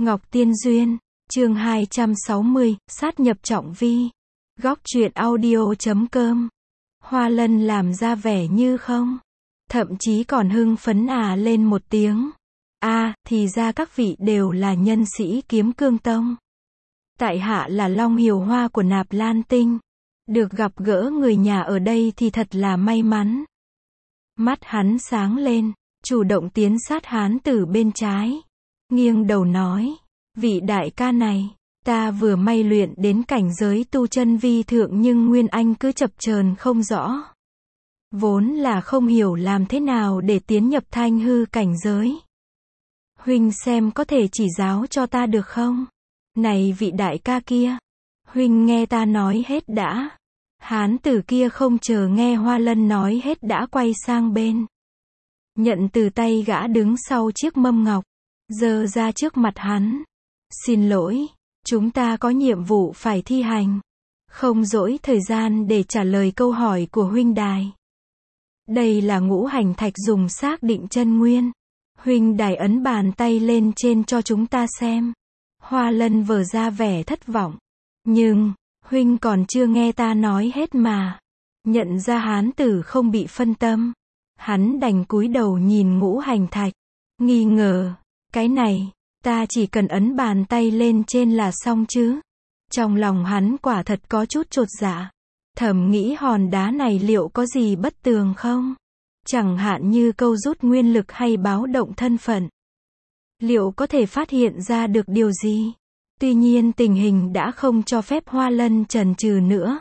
Ngọc Tiên Duyên, chương 260, sát nhập trọng vi. Góc truyện audio.com. Hoa Lân làm ra vẻ như không. Thậm chí còn hưng phấn lên một tiếng. Thì ra các vị đều là nhân sĩ Kiếm Cương Tông. Tại hạ là Long Hiểu Hoa của Nạp Lan Tinh. Được gặp gỡ người nhà ở đây thì thật là may mắn. Mắt hắn sáng lên, chủ động tiến sát hán tử bên trái. Nghiêng đầu nói, vị đại ca này, ta vừa may luyện đến cảnh giới tu chân vi thượng nhưng nguyên anh cứ chập chờn không rõ. Vốn là không hiểu làm thế nào để tiến nhập thanh hư cảnh giới. Huynh xem có thể chỉ giáo cho ta được không? Này vị đại ca kia, huynh nghe ta nói hết đã. Hán tử kia không chờ nghe Hoa Lân nói hết đã quay sang bên. Nhận từ tay gã đứng sau chiếc mâm ngọc, giơ ra trước mặt hắn. Xin lỗi, chúng ta có nhiệm vụ phải thi hành. Không dỗi thời gian để trả lời câu hỏi của huynh đài. Đây là ngũ hành thạch dùng xác định chân nguyên. Huynh đài ấn bàn tay lên trên cho chúng ta xem. Hoa Lân vờ ra vẻ thất vọng. Nhưng, huynh còn chưa nghe ta nói hết mà. Nhận ra hán tử không bị phân tâm. Hắn đành cúi đầu nhìn ngũ hành thạch. Nghi ngờ, cái này, ta chỉ cần ấn bàn tay lên trên là xong chứ. Trong lòng hắn quả thật có chút chột dạ. Thầm nghĩ hòn đá này liệu có gì bất tường không? Chẳng hạn như câu rút nguyên lực hay báo động thân phận. Liệu có thể phát hiện ra được điều gì? Tuy nhiên tình hình đã không cho phép Hoa Lân chần chừ nữa.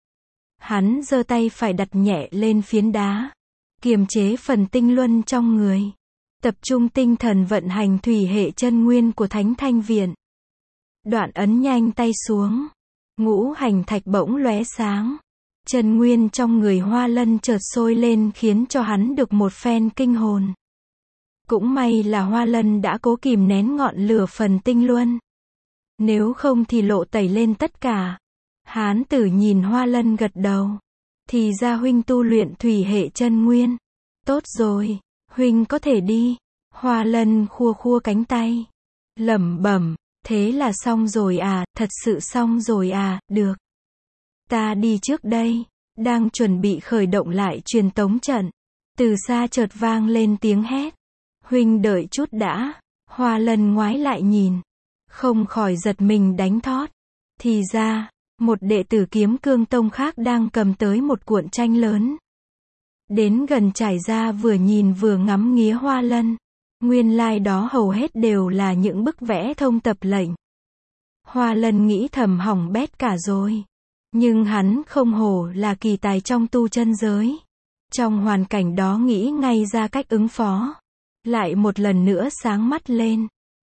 Hắn giơ tay phải đặt nhẹ lên phiến đá. Kiềm chế phần tinh luân trong người. Tập trung tinh thần vận hành thủy hệ chân nguyên của Thánh Thanh Viện. Đoạn ấn nhanh tay xuống. Ngũ hành thạch bỗng lóe sáng. Chân nguyên trong người Hoa Lân chợt sôi lên khiến cho hắn được một phen kinh hồn. Cũng may là Hoa Lân đã cố kìm nén ngọn lửa phần tinh luân. Nếu không thì lộ tẩy lên tất cả. Hán tử nhìn Hoa Lân gật đầu. Thì ra huynh tu luyện thủy hệ chân nguyên. Tốt rồi, huynh có thể đi. Hoa Lân khua khua cánh tay. Lẩm bẩm, thế là xong rồi à, thật sự xong rồi à, được. Ta đi trước đây. Đang chuẩn bị khởi động lại truyền tống trận. Từ xa chợt vang lên tiếng hét. Huynh đợi chút đã. Hoa Lân ngoái lại nhìn. Không khỏi giật mình đánh thót. Thì ra, một đệ tử Kiếm Cương Tông khác đang cầm tới một cuộn tranh lớn. Đến gần trải ra vừa nhìn vừa ngắm nghía Hoa Lân. Nguyên lai đó hầu hết đều là những bức vẽ thông tập lệnh. Hoa Lân nghĩ thầm hỏng bét cả rồi. Nhưng hắn không hổ là kỳ tài trong tu chân giới. Trong hoàn cảnh đó nghĩ ngay ra cách ứng phó. Lại một lần nữa sáng mắt lên.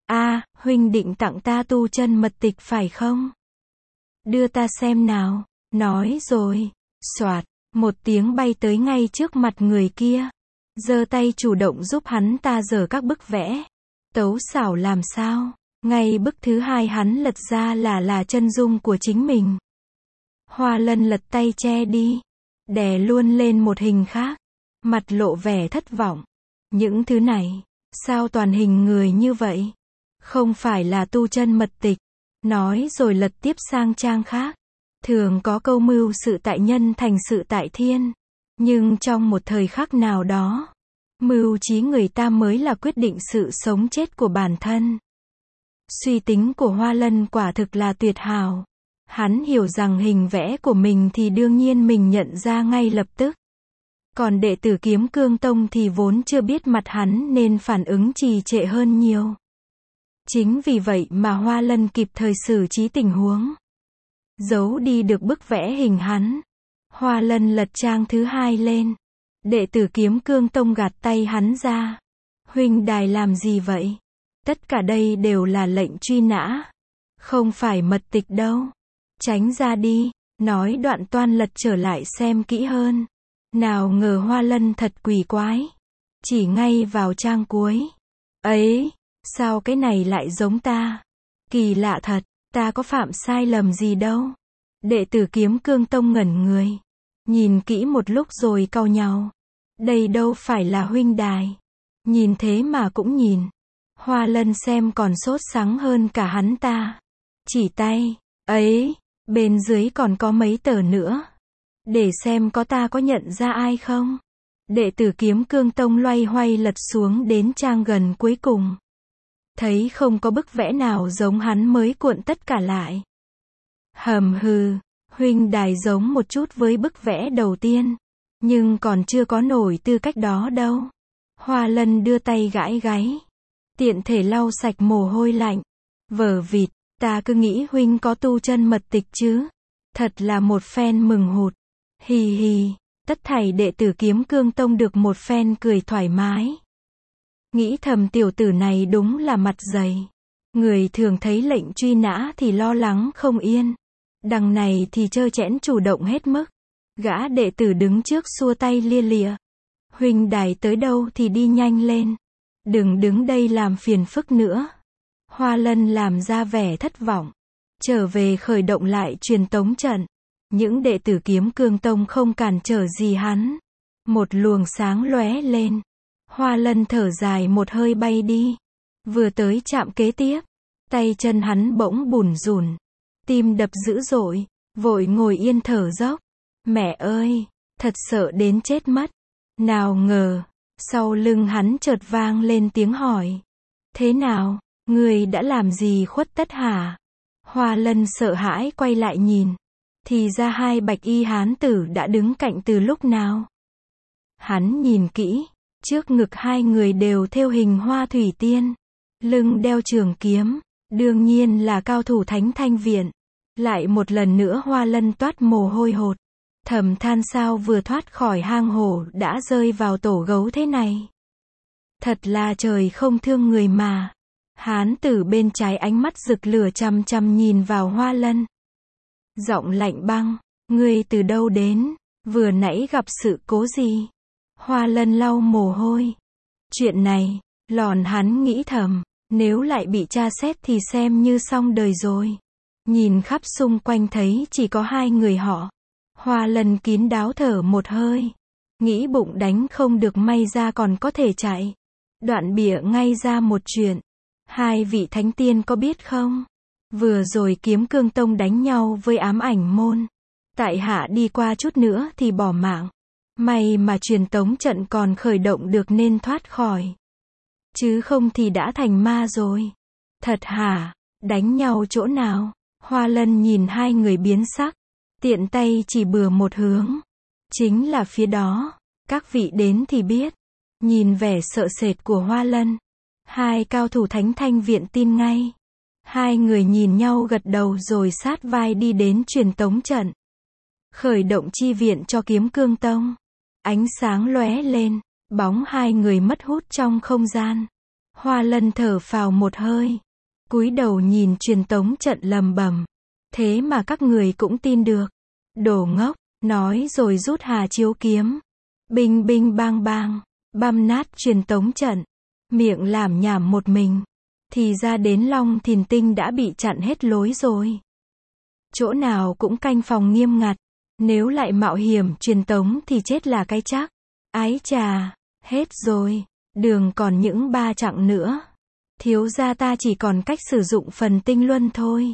Huynh định tặng ta tu chân mật tịch phải không? Đưa ta xem nào. Nói rồi. Soạt, một tiếng bay tới ngay trước mặt người kia. Giơ tay chủ động giúp hắn ta dở các bức vẽ. Tấu xảo làm sao? Ngay bức thứ hai hắn lật ra là chân dung của chính mình. Hoa Lân lật tay che đi. Đè luôn lên một hình khác. Mặt lộ vẻ thất vọng. Những thứ này, sao toàn hình người như vậy? Không phải là tu chân mật tịch. Nói rồi lật tiếp sang trang khác. Thường có câu mưu sự tại nhân thành sự tại thiên. Nhưng trong một thời khắc nào đó, mưu trí người ta mới là quyết định sự sống chết của bản thân. Suy tính của Hoa Lân quả thực là tuyệt hảo. Hắn hiểu rằng hình vẽ của mình thì đương nhiên mình nhận ra ngay lập tức. Còn đệ tử Kiếm Cương Tông thì vốn chưa biết mặt hắn nên phản ứng trì trệ hơn nhiều. Chính vì vậy mà Hoa Lân kịp thời xử trí tình huống. Giấu đi được bức vẽ hình hắn. Hoa Lân lật trang thứ hai lên. Đệ tử Kiếm Cương Tông gạt tay hắn ra. Huynh đài làm gì vậy? Tất cả đây đều là lệnh truy nã. Không phải mật tịch đâu. Tránh ra đi. Nói đoạn toan lật trở lại xem kỹ hơn. Nào ngờ Hoa Lân thật quỷ quái. Chỉ ngay vào trang cuối. Ấy, sao cái này lại giống ta? Kỳ lạ thật, ta có phạm sai lầm gì đâu. Đệ tử Kiếm Cương Tông ngẩn người. Nhìn kỹ một lúc rồi cau nhàu. Đây đâu phải là huynh đài. Nhìn thế mà cũng nhìn. Hoa Lân xem còn sốt sắng hơn cả hắn ta. Chỉ tay, ấy, bên dưới còn có mấy tờ nữa. Để xem ta có nhận ra ai không. Đệ tử Kiếm Cương Tông loay hoay lật xuống đến trang gần cuối cùng. Thấy không có bức vẽ nào giống hắn mới cuộn tất cả lại. Hầm hừ, huynh đài giống một chút với bức vẽ đầu tiên. Nhưng còn chưa có nổi tư cách đó đâu. Hoa Lân đưa tay gãi gáy. Tiện thể lau sạch mồ hôi lạnh. Vở vịt, ta cứ nghĩ huynh có tu chân mật tịch chứ. Thật là một phen mừng hụt. Hì hì, tất thảy đệ tử Kiếm Cương Tông được một phen cười thoải mái. Nghĩ thầm tiểu tử này đúng là mặt dày. Người thường thấy lệnh truy nã thì lo lắng không yên. Đằng này thì trơ trẽn chủ động hết mức. Gã đệ tử đứng trước xua tay lia lịa. Huynh đài tới đâu thì đi nhanh lên. Đừng đứng đây làm phiền phức nữa. Hoa Lân làm ra vẻ thất vọng. Trở về khởi động lại truyền tống trận. Những đệ tử Kiếm Cương Tông không cản trở gì hắn. Một luồng sáng lóe lên. Hoa Lân thở dài một hơi bay đi. Vừa tới trạm kế tiếp. Tay chân hắn bỗng bủn rủn. Tim đập dữ dội. Vội ngồi yên thở dốc. Mẹ ơi, thật sợ đến chết mất. Nào ngờ, sau lưng hắn chợt vang lên tiếng hỏi. Thế nào, người đã làm gì khuất tất hả? Hoa Lân sợ hãi quay lại nhìn. Thì ra hai bạch y hán tử đã đứng cạnh từ lúc nào. Hắn nhìn kỹ, trước ngực hai người đều thêu hình hoa thủy tiên. Lưng đeo trường kiếm, đương nhiên là cao thủ Thánh Thanh Viện. Lại một lần nữa Hoa Lân toát mồ hôi hột. Thầm than sao vừa thoát khỏi hang hổ đã rơi vào tổ gấu thế này. Thật là trời không thương người mà. Hán tử bên trái ánh mắt rực lửa chằm chằm nhìn vào Hoa Lân. Giọng lạnh băng, ngươi từ đâu đến, vừa nãy gặp sự cố gì? Hoa Lân lau mồ hôi. Chuyện này, lòn hắn nghĩ thầm, nếu lại bị tra xét thì xem như xong đời rồi. Nhìn khắp xung quanh thấy chỉ có hai người họ. Hoa Lân kín đáo thở một hơi. Nghĩ bụng đánh không được may ra còn có thể chạy. Đoạn bịa ngay ra một chuyện. Hai vị thánh tiên có biết không? Vừa rồi Kiếm Cương Tông đánh nhau với Ám Ảnh Môn. Tại hạ đi qua chút nữa thì bỏ mạng. May mà truyền tống trận còn khởi động được nên thoát khỏi. Chứ không thì đã thành ma rồi. Thật hả? Đánh nhau chỗ nào? Hoa Lân nhìn hai người biến sắc. Tiện tay chỉ bừa một hướng. Chính là phía đó. Các vị đến thì biết. Nhìn vẻ sợ sệt của Hoa Lân. Hai cao thủ Thánh Thanh Viện tin ngay. Hai người nhìn nhau gật đầu rồi sát vai đi đến truyền tống trận. Khởi động chi viện cho Kiếm Cương Tông. Ánh sáng lóe lên. Bóng hai người mất hút trong không gian. Hoa Lân thở phào một hơi. Cúi đầu nhìn truyền tống trận lầm bầm. Thế mà các người cũng tin được. Đồ ngốc, nói rồi rút Hà Chiếu kiếm. Binh binh bang bang, băm nát truyền tống trận. Miệng làm nhảm một mình. Thì ra đến Long Thìn Tinh đã bị chặn hết lối rồi. Chỗ nào cũng canh phòng nghiêm ngặt. Nếu lại mạo hiểm truyền tống thì chết là cái chắc. Ái chà, hết rồi. Đường còn những 3 chặng nữa. Thiếu gia ta chỉ còn cách sử dụng phần tinh luân thôi.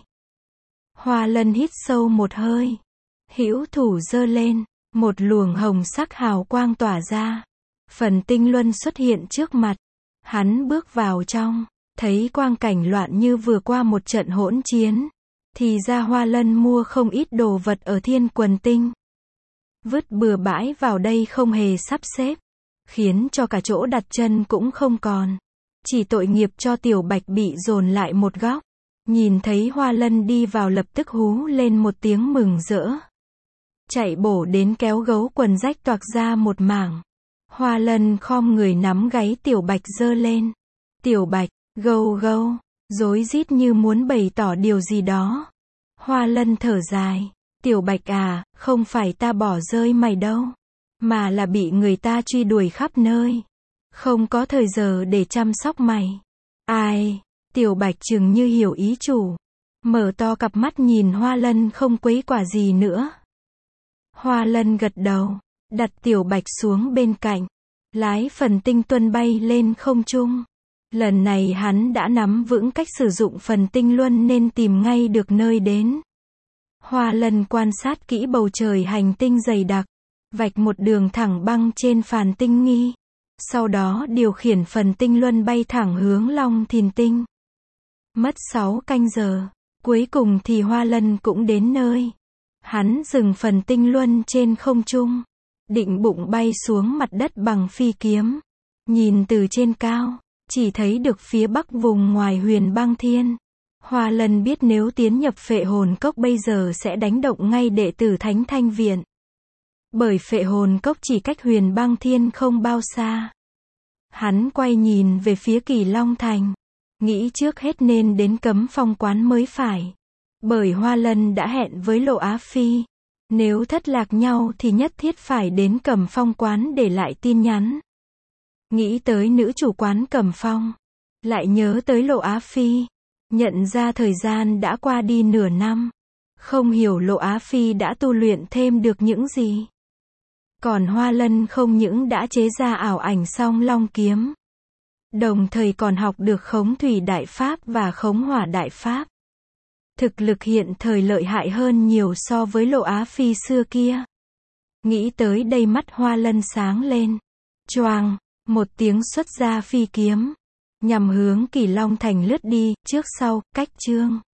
Hoa Lân hít sâu một hơi. Hữu thủ giơ lên. Một luồng hồng sắc hào quang tỏa ra. Phần tinh luân xuất hiện trước mặt. Hắn bước vào trong. Thấy quang cảnh loạn như vừa qua một trận hỗn chiến. Thì ra Hoa Lân mua không ít đồ vật ở Thiên Quần Tinh. Vứt bừa bãi vào đây không hề sắp xếp. Khiến cho cả chỗ đặt chân cũng không còn. Chỉ tội nghiệp cho Tiểu Bạch bị dồn lại một góc. Nhìn thấy Hoa Lân đi vào lập tức hú lên một tiếng mừng rỡ. Chạy bổ đến kéo gấu quần rách toạc ra một mảng. Hoa Lân khom người nắm gáy Tiểu Bạch giơ lên. Tiểu Bạch, gâu gâu, rối rít như muốn bày tỏ điều gì đó. Hoa Lân thở dài. Tiểu Bạch à, không phải ta bỏ rơi mày đâu. Mà là bị người ta truy đuổi khắp nơi. Không có thời giờ để chăm sóc mày. Ai? Tiểu Bạch chừng như hiểu ý chủ. Mở to cặp mắt nhìn Hoa Lân không quấy quả gì nữa. Hoa Lân gật đầu. Đặt Tiểu Bạch xuống bên cạnh. Lái phần tinh tuân bay lên không trung. Lần này hắn đã nắm vững cách sử dụng phần tinh luân nên tìm ngay được nơi đến. Hoa Lân quan sát kỹ bầu trời hành tinh dày đặc, vạch một đường thẳng băng trên phàn tinh nghi. Sau đó điều khiển phần tinh luân bay thẳng hướng Long Thìn tinh. Mất 6 canh giờ, cuối cùng thì Hoa Lân cũng đến nơi. Hắn dừng phần tinh luân trên không trung, định bụng bay xuống mặt đất bằng phi kiếm. Nhìn từ trên cao, chỉ thấy được phía bắc vùng ngoài Huyền Băng Thiên. Hoa Lân biết nếu tiến nhập Phệ Hồn Cốc bây giờ sẽ đánh động ngay đệ tử Thánh Thanh Viện. Bởi Phệ Hồn Cốc chỉ cách Huyền Băng Thiên không bao xa. Hắn quay nhìn về phía Kỳ Long Thành, nghĩ trước hết nên đến Cấm Phong Quán mới phải. Bởi Hoa Lân đã hẹn với Lộ Á Phi, nếu thất lạc nhau thì nhất thiết phải đến Cẩm Phong Quán để lại tin nhắn. Nghĩ tới nữ chủ quán Cẩm Phong, lại nhớ tới Lộ Á Phi, nhận ra thời gian đã qua đi nửa năm. Không hiểu Lộ Á Phi đã tu luyện thêm được những gì. Còn Hoa Lân không những đã chế ra ảo ảnh Song Long kiếm, đồng thời còn học được Khống Thủy Đại Pháp và Khống Hỏa Đại Pháp. Thực lực hiện thời lợi hại hơn nhiều so với Lộ Á Phi xưa kia. Nghĩ tới đây mắt Hoa Lân sáng lên. Choàng, một tiếng xuất ra phi kiếm, nhằm hướng Kỳ Long Thành lướt đi, trước sau, cách chương.